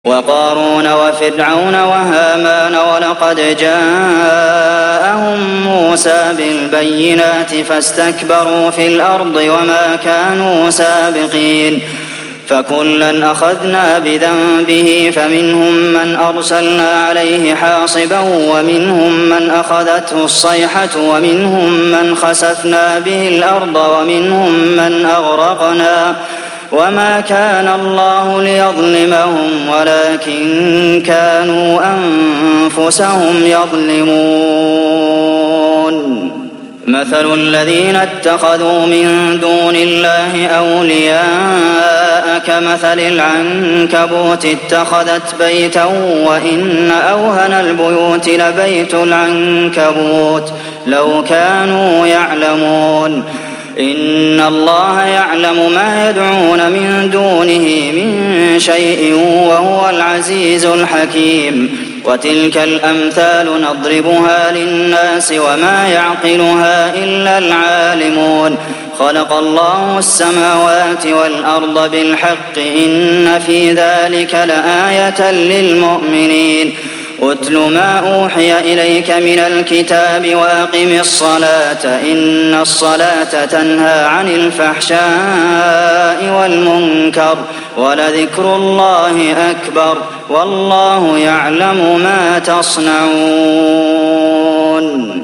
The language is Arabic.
وقارون وفرعون وهامان ولقد جاءهم موسى بالبينات فاستكبروا في الأرض وما كانوا سابقين فكلا أخذنا بذنبه فمنهم من أرسلنا عليه حاصبا ومنهم من أخذته الصيحة ومنهم من خسفنا به الأرض ومنهم من أغرقنا وما كان الله ليظلمهم ولكن كانوا أنفسهم يظلمون مثل الذين اتخذوا من دون الله أولياء كمثل العنكبوت اتخذت بيتا وإن أوهن البيوت لبيت العنكبوت لو كانوا يعلمون إن الله يعلم ما يدعون من دونه من شيء وهو العزيز الحكيم وتلك الأمثال نضربها للناس وما يعقلها إلا العالمون خلق الله السماوات والأرض بالحق إن في ذلك لآية للمؤمنين اتل ما أوحي إليك من الكتاب وأقم الصلاة إن الصلاة تنهى عن الفحشاء والمنكر ولذكر الله أكبر والله يعلم ما تصنعون